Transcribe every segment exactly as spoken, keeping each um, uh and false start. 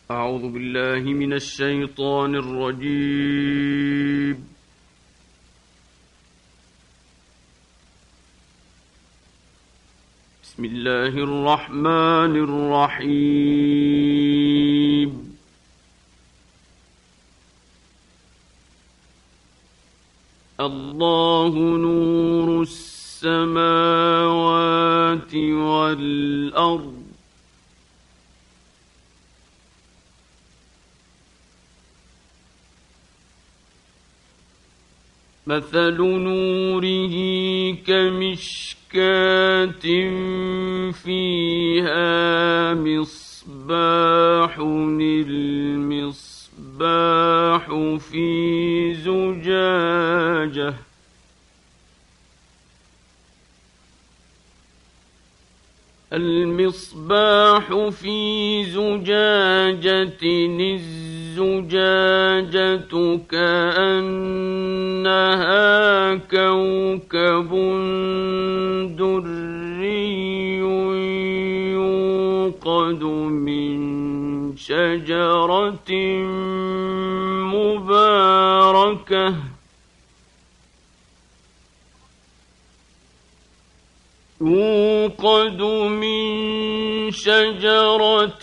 أعوذ بالله من الشيطان الرجيم. بسم الله الرحمن الرحيم. الله نور السماوات والأرض مثل نوره كمشكاة فيها مصباح المصباح في زجاجة المصباح في زجاجة الزجاجة كأنها كوكب دري يوقد من شجرة مباركة يوقد من شجرة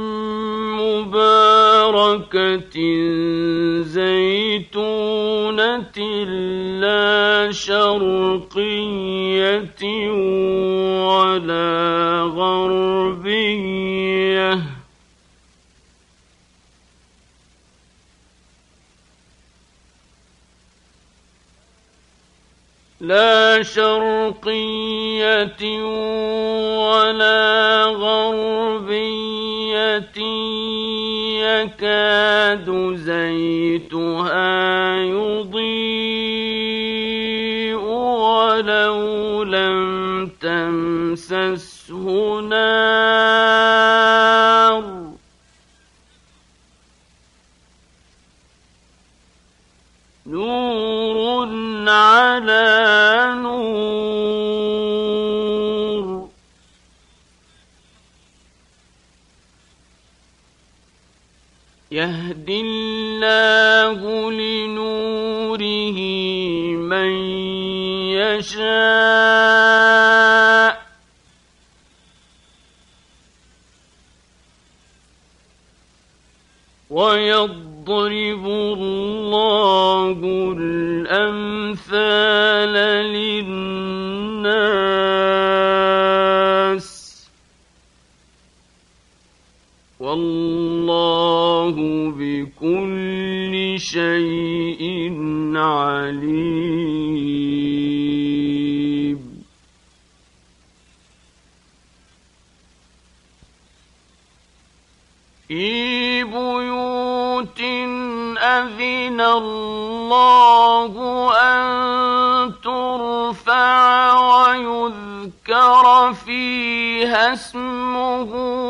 مباركة زيتونة لا شرقية ولا غربية لا شرقية ولا غربية يكاد زيتها يضيء ولو لم تمسسه نار نور على نور يهدي الله لنوره من يشاء ويضرب الله الأمثال للناس والله بكل شيء عليم. في بيوت أذن الله أن ترفع ويذكر فيها اسمه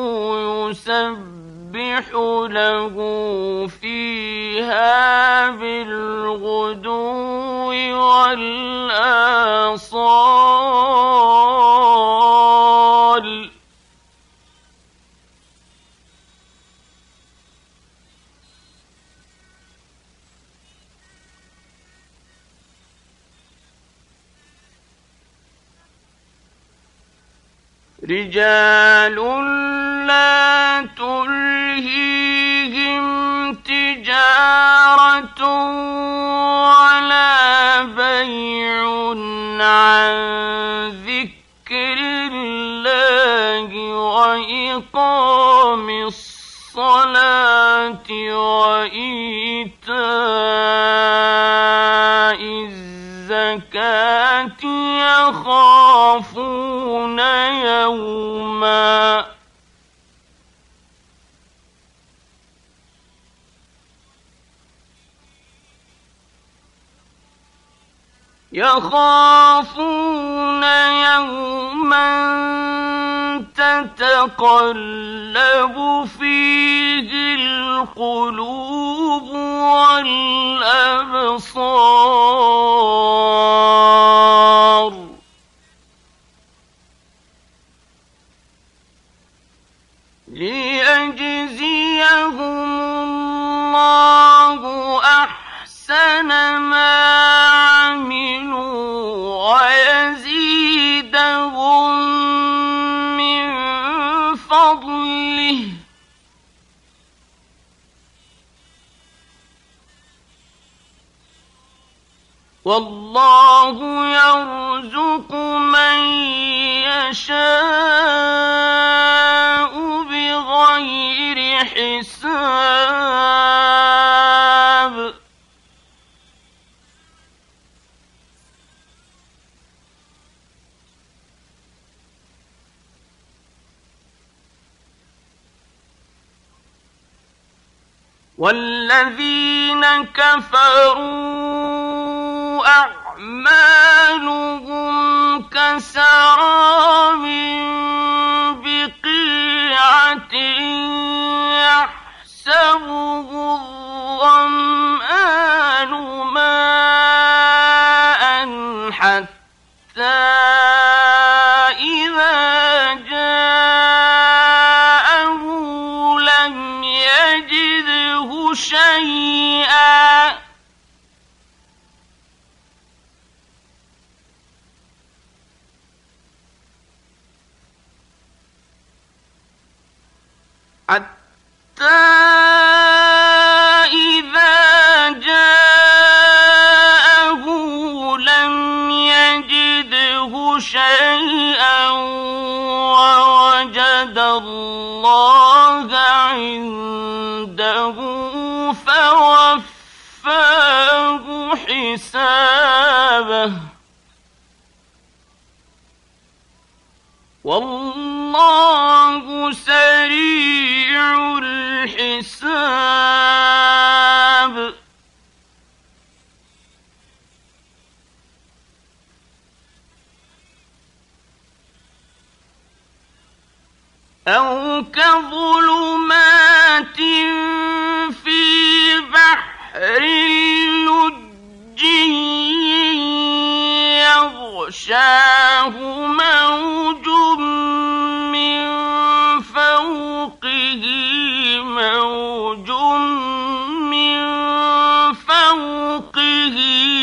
يسبح له فيها بالغدو والآصال رجال لا تلهيهم تجارة ولا بيع عن ذكر الله وإقام الصلاة وإيتاء الزكاة يخافون يوما يخافون يوما تتقلب فيه القلوب والأبصار ليجزيهم والله يرزق من يشاء بغير حساب والذين كفروا أعمالهم كسراب بقيعة يحسبه الظمآن ماء حتى إذا جاءه لم يجده شيئا حتى إذا جاءه لم يجده شيئا ووجد الله عنده فوفاه حسابه والله سريع الحساب أو كظلمات في بحر لج يغشاه موج من فوقه موج من فوقه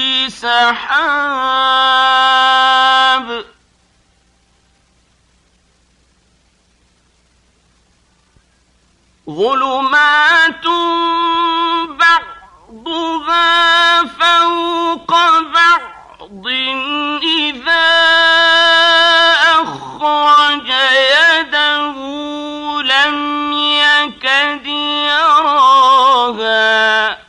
سحاب ظلمات بعضها فوق بعض إذا أخرج يده لم يكد يراها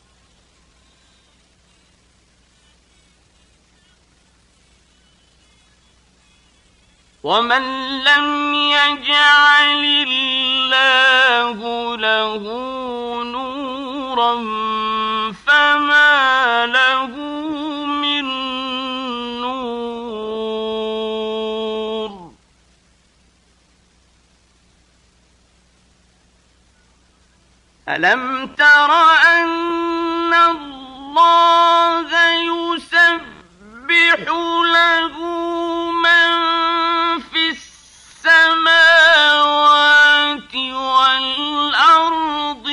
ومن لم يجعل الله له نورا فما له من نور ألم تر أن الله يسبح له من في السماوات والأرض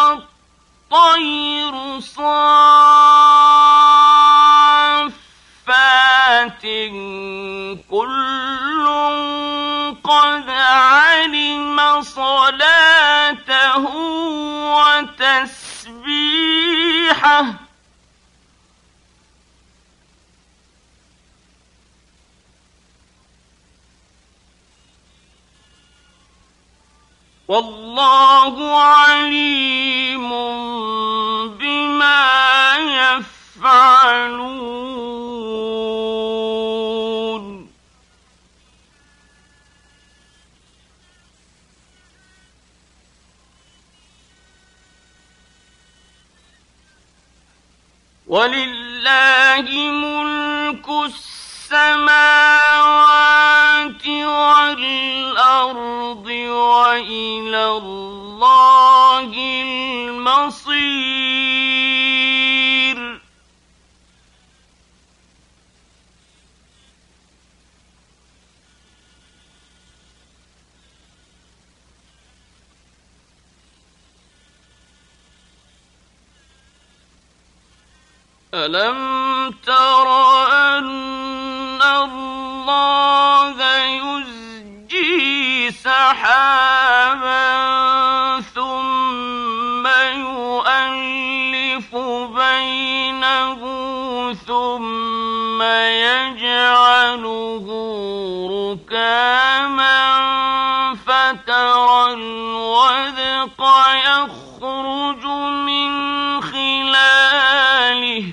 والطير صافات كل قد علم صلاته وتسبيحه والله عليم بما يفعلون ولله ملك السماوات والأرض وإلى الله المصير ألم تر أن الله يزجي سحابا ثم يؤلف بينه ثم يجعله ركاما فترى الودق يخرج من خلاله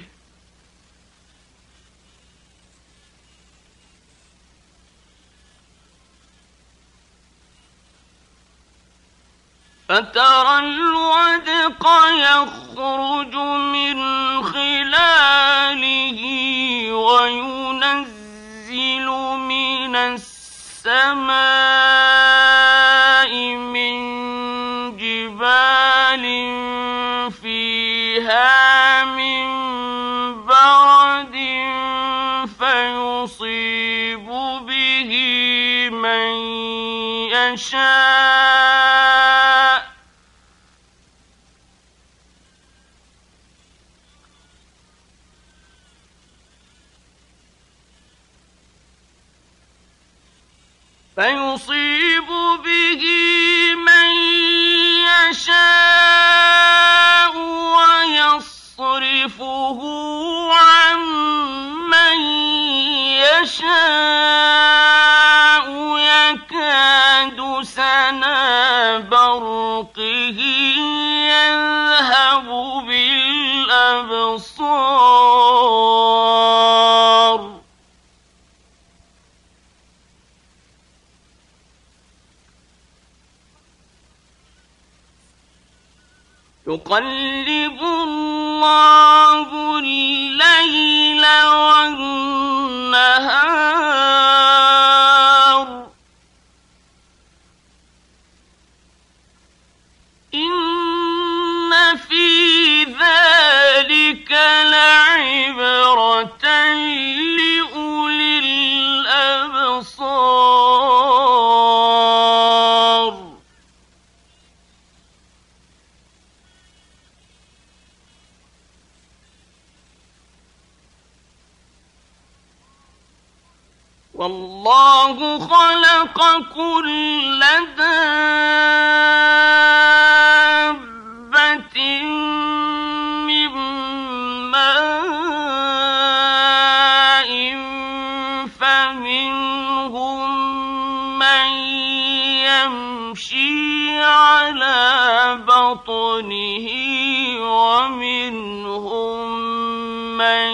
فترى الودق يخرج من خلاله وينزل من السماء من جبال فيها من برد فيصيب به من يشاء فيصيب به من يشاء ويصرفه عن من يشاء يكاد سنا برقه يذهب بالأبصار يقلب الله الليل والنهار إن في ذلك لعبرة لأولي الأبصار والله خلق كل دابة من ماء فمنهم من يمشي على بطنه ومنهم من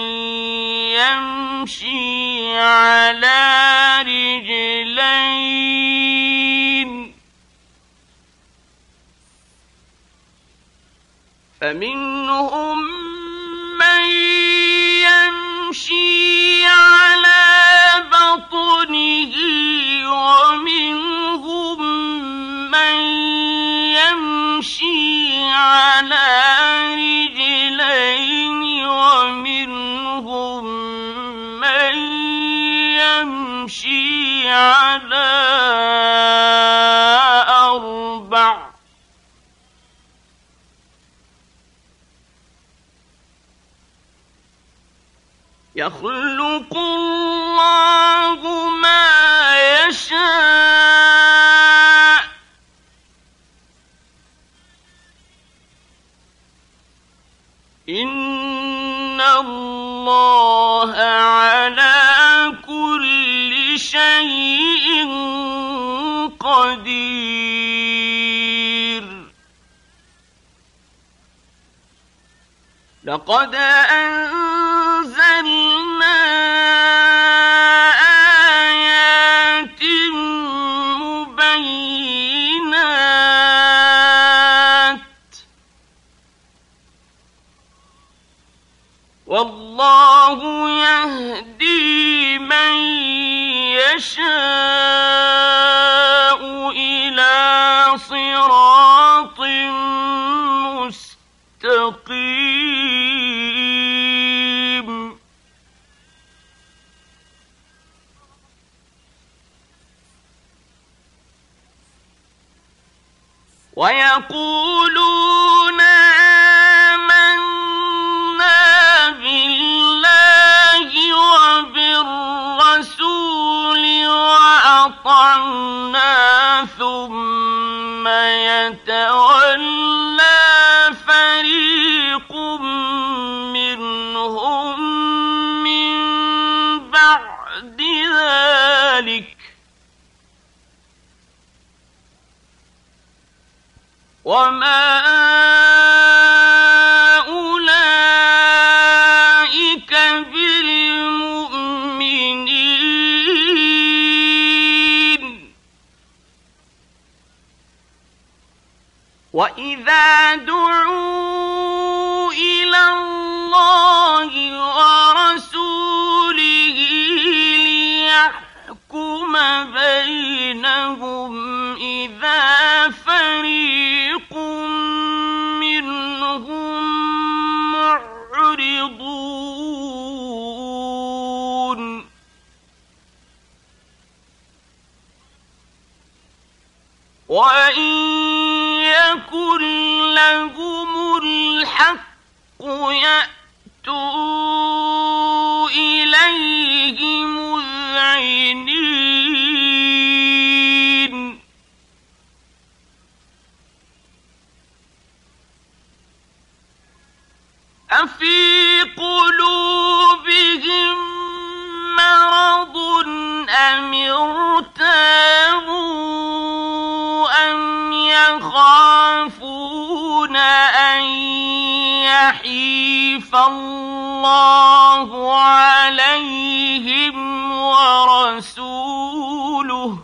يمشي على رجلين فمنهم من يمشي على بطنه ومنهم من يمشي على رجلين ومنهم من يمشي على أربع يخلق الله ما يشاء إن الله على كل شيء قدير لقد أنزلنا آيات مبينات والله يهدي من يشاء إلى صراط مستقيم ويقولون آمنا بالله وبالرسول وأطعنا ثم يتولى فريق منهم من بَعْدِ ذَلِكَ وَمَا أُولَٰئِكَ بِالْمُؤْمِنِينَ وَإِذَا دُعُوا إِلَى اللَّهِ وَرَسُولِهِ لِيَحْكُمَ بَيْنَهُمْ إِذَا فَرِيقٌ مِّنْهُم مُّعْرِضُونَ وَإِن يَكُن لَّهُمُ الْحَقُّ يَأْتُوا إِلَيْهِ مُذْعِنِينَ أَفِي قُلُوبِهِم مَّرَضٌ أَمِ ارْتَابُوا أَمْ يَخَافُونَ أَن يَحِيفَ اللَّهُ عَلَيْهِمْ وَرَسُولُهُ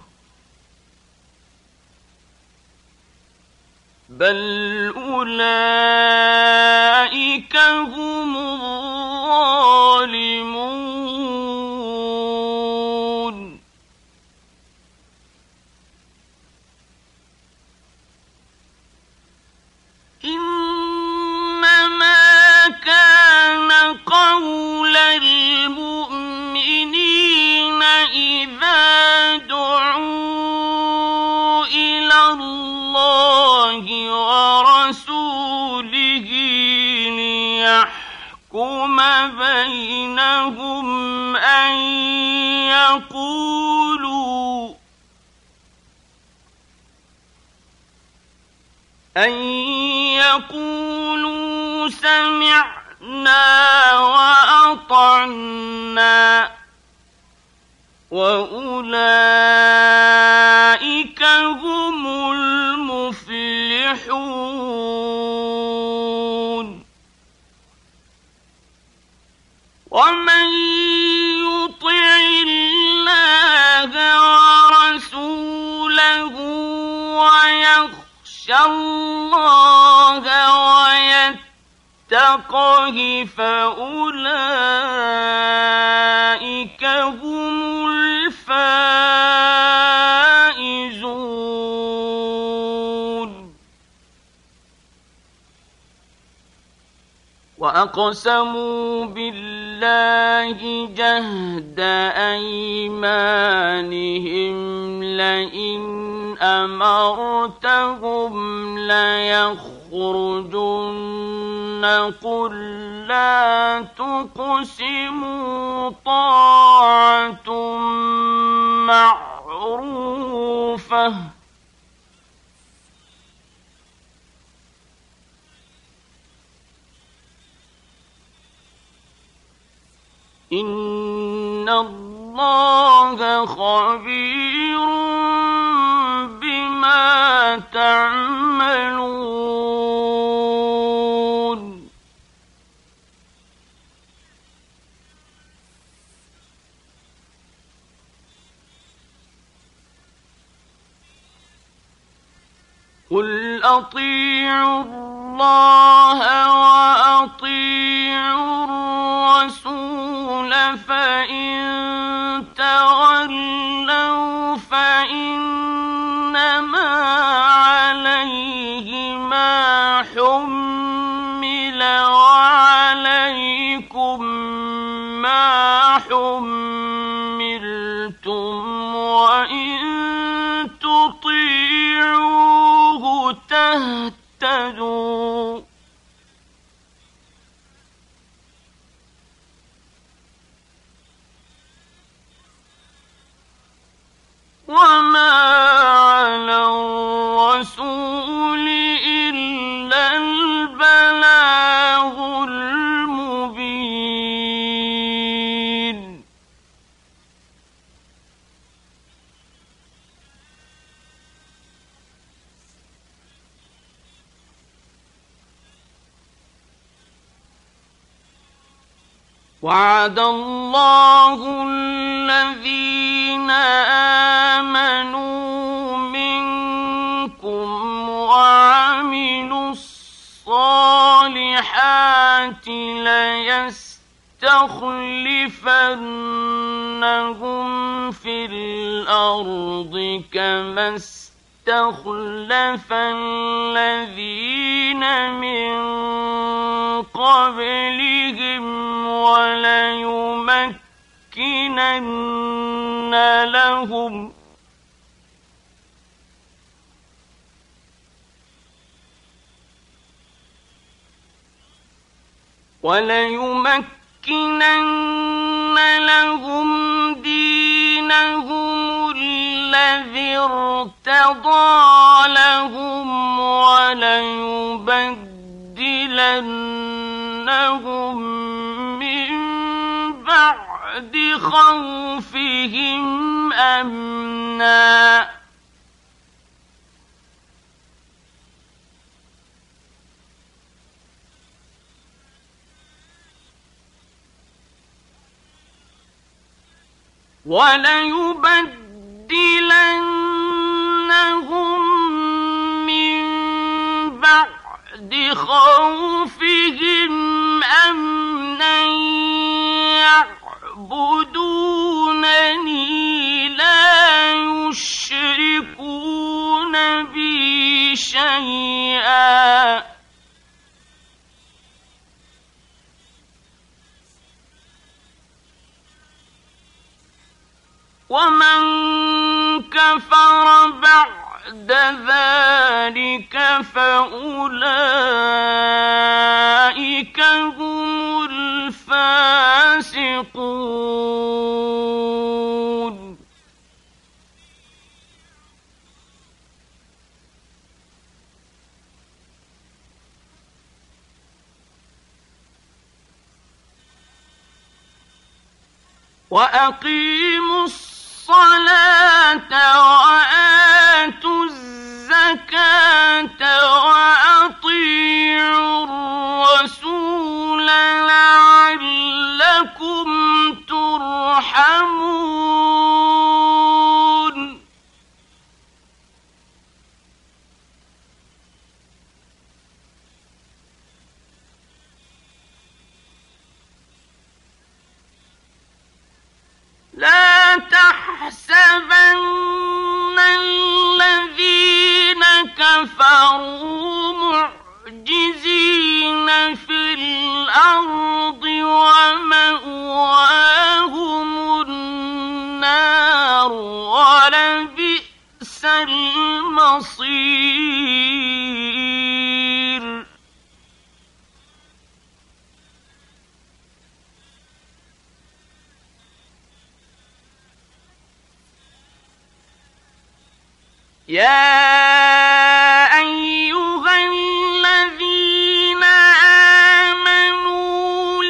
بَلْ أُولَٰئِكَ هُمُ الظَّالِمُونَ إِنَّمَا كَانَ قَوْلَ الْمُؤْمِنِينَ إِذَا دُعُوا إِلَى اللَّهِ وَرَسُولِهِ لِيَحْكُمَ بَيْنَهُمْ أَن يَقُولُوا أَن يَقُولُوا سَمِعْنَا وَأَطَعْنَا وَأُولَٰئِكَ هُمُ الْمُفْلِحُونَ وَمَن يُطِعِ اللَّهَ وَرَسُولَهُ وَيَخْشَ اللَّهَ وَيَتَّقْهِ فَأُولَٰئِكَ هُمُ الْفَائِزُونَ وَأَقْسَمُوا بِاللَّهِ جَهْدَ أَيْمَانِهِمْ لَئِنْ أَمَرْتَهُمْ لَيَخْرُجُنَّ قُل لَّا تُقْسِمُوا طَاعَةٌ مَّعْرُوفَةٌ إِنَّ اللَّهَ خَبِيرٌ بِمَا تَعْمَلُونَ قُلْ أَطِيعُوا اللَّهَ وَأَطِيعُوا الرَّسُولَ فَإِن تَوَلَّوْا فَإِنَّمَا عَلَيْهِ مَا حُمِّلَ وَعَلَيْكُم مَّا حُمِّلْتُمْ وَإِن تُطِيعُوهُ تَهْتَدُوا وَمَا وعد الله الذين آمنوا منكم وعملوا الصالحات ليستخلفنهم في الأرض كما استخلف الذين من قبلهم وليمكنن لهم وليمكنن لهم دينهم الذي ارتضى لهم وليبدلنهم من بعد خوفهم أمنا وليبدلنهم من بعد خوفهم أمنا يعبدونني لا يشركون بي شيئا ومن كفر بعد ذلك فأولئك هم الفاسقون. وأقيموا الصلاة وآتوا الزكاة وأطيعوا الرسول لعلكم ترحمون. لا تحسبن الذين كفروا معجزين في الأرض ومأواهم النار ولبئس المصير. يا أيها الذين آمنوا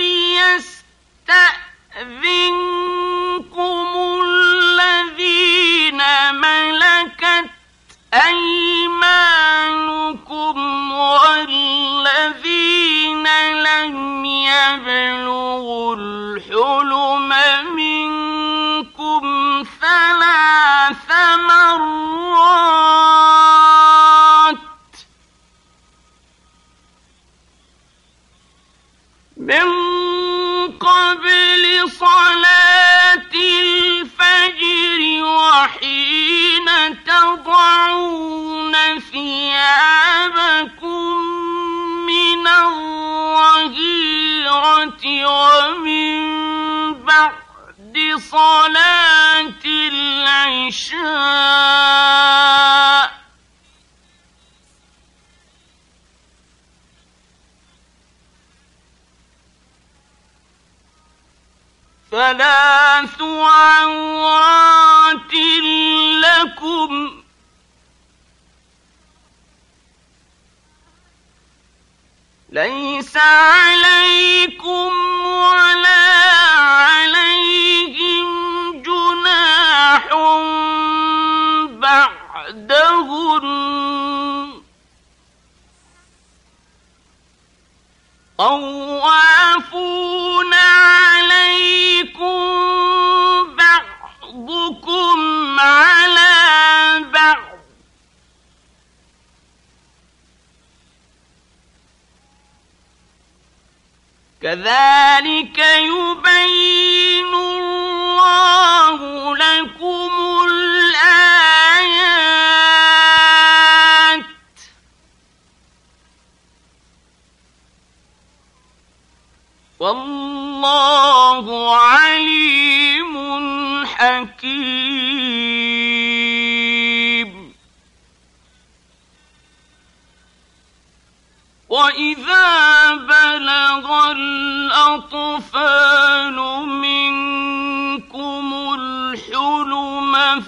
ليستأذنكم الذين ملكت أيمانكم والذين لم يبلغوا الحلم منكم ثلاث مرات من قبل صلاة الفجر وحين تضعون ثيابكم من الظهيرة ومن بعد صلاة العشاء ثلاث عورات لكم ليس عليكم ولا عليهم جناح بعدهن طوافون عليهم كذلك يبين الله لكم الآيات والله عليم حكيم. وإذا بلغ الأطفال منكم الحلم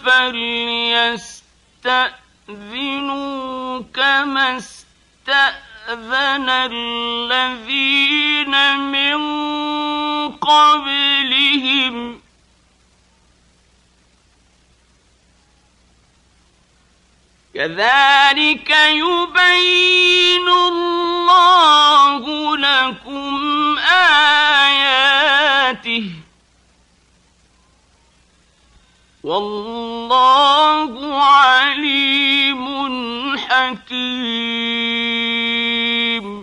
فليستأذنوا كما استأذن الذين من قبلهم كذلك يبين الله لكم آياته والله عليم حكيم.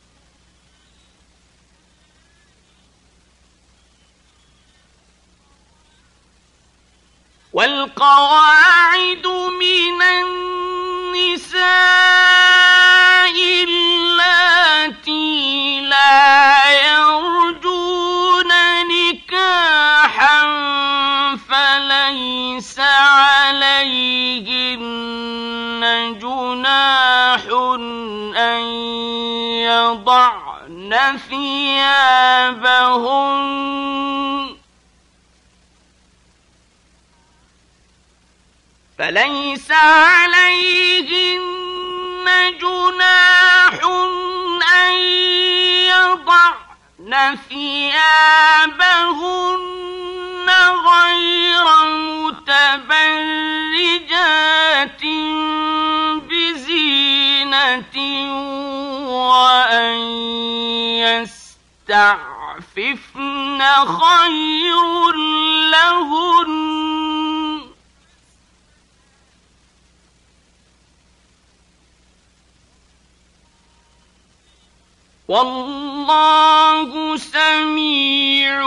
والقواعد من النساء اللاتي لا يرجون نكاحا فليس عليهن جناح أن يضعن ثيابهن فليس عليهن جناح أن يضعن ثيابهن غير متبرجات بزينة وأن يستعففن خير لهن والله سميع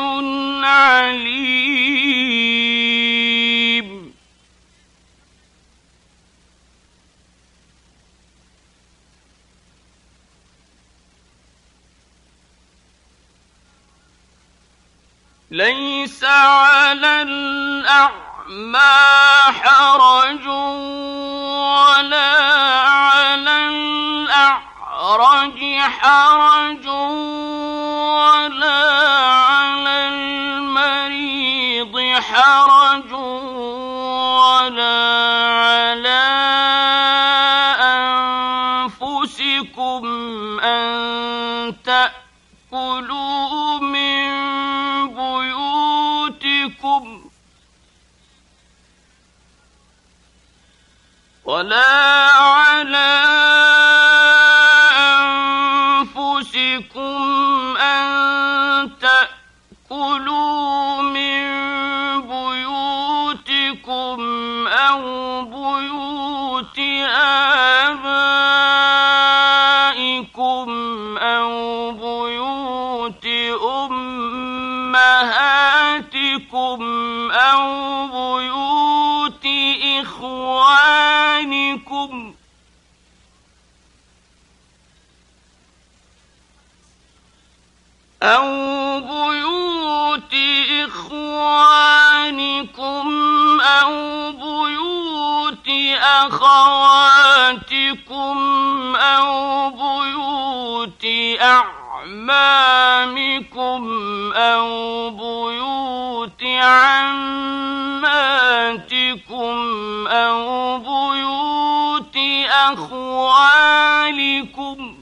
عليم. ليس على الأعمى حرج ولا على الأعرج حرج ولا على المريض حرج ولا على أنفسكم أن تأكلوا من بيوتكم ولا على أنفسكم أن تأكلوا من بيوتكم أو بيوت آبائكم أو بيوت أمهاتكم أو بيوت إخوانكم أو بيوت إخوانكم أو بيوت أخواتكم أو بيوت أعمامكم أو بيوت عماتكم أو بيوت أخوالكم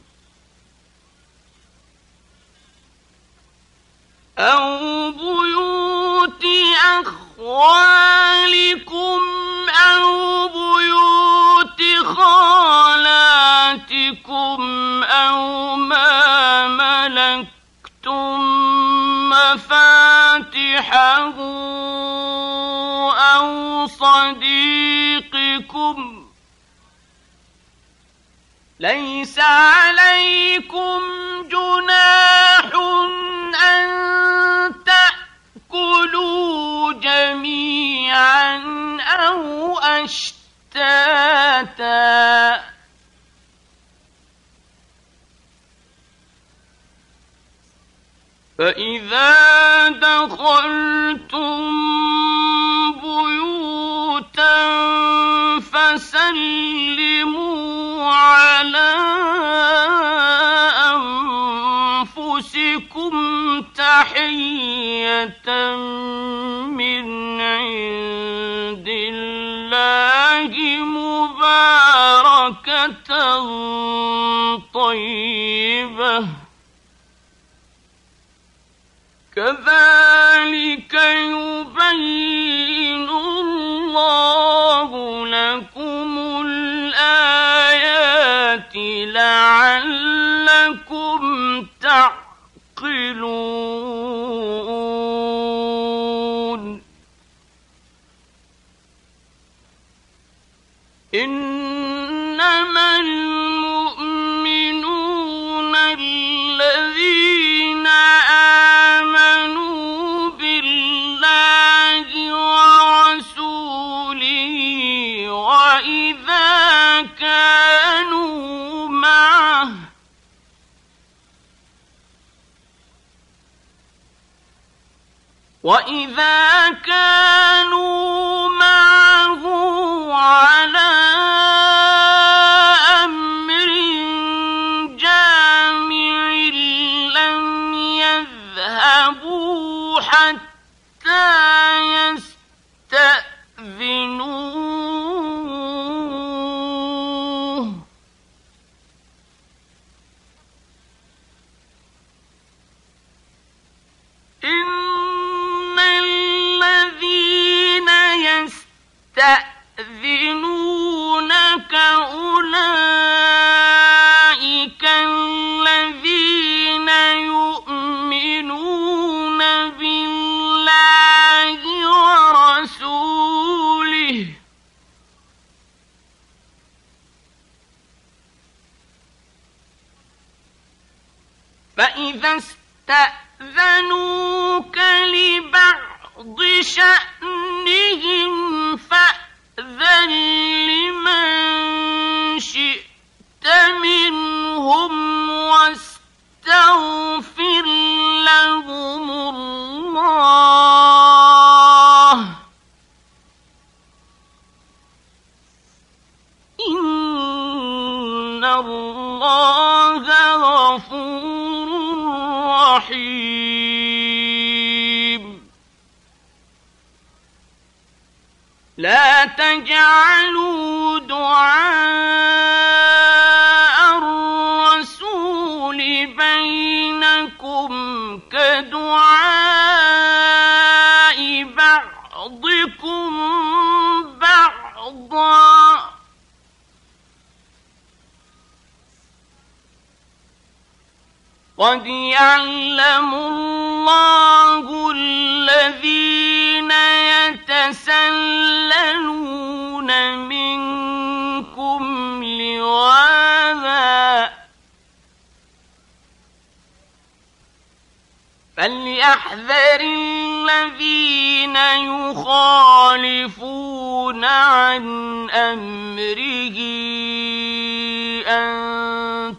أو بيوت أخوالكم أو بيوت خالاتكم أو ما ملكتم مفاتحه أو صديقكم ليس عليكم جناح أشتاتا فإذا دخلتم بيوتا فسلموا على أنفسكم تحية من عند الله مباركة طيبة كذلك يبين الله لكم الآيات لعلكم تعقلون إنما المؤمنون الذين آمنوا بالله ورسوله وإذا كانوا معه وإذا كانوا معه على أمر جامع لم يذهبوا حتى يستأذنوه إن الذين يستأذنونك أولئك الذين يؤمنون بالله ورسوله فإذا استأذنوك لبعض شأنهم فأذن لمن شئت منهم واستغفر لهم الله إن الله غفور رحيم لا تجعلوا دعاء الرسول بينكم كدعاء بعضكم بعضا قد يعلم الله الذين يتسللون منكم لواذا فليحذر الذين يخالفون عن أمره أن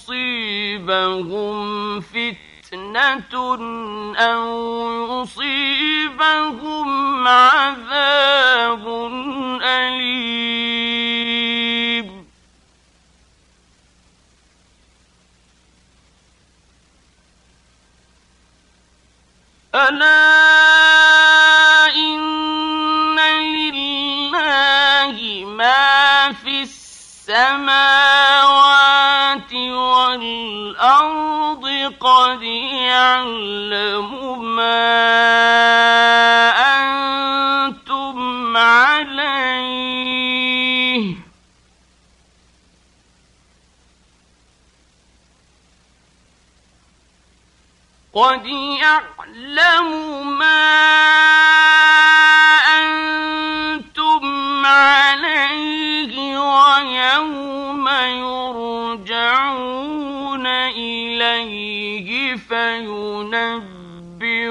تصيبهم فتنة أو يصيبهم عذاب أليم ألا إن لله ما في السماوات والأرض قد يعلم ما أنتم عليه قد يعلم ما أنتم عليه ويوم يرجعون إليه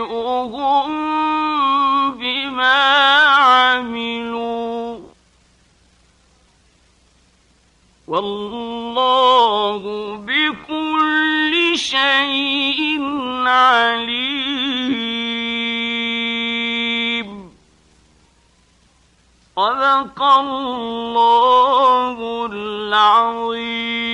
فينبئهم بما عملوا والله بكل شيء عليم. صدق الله العظيم.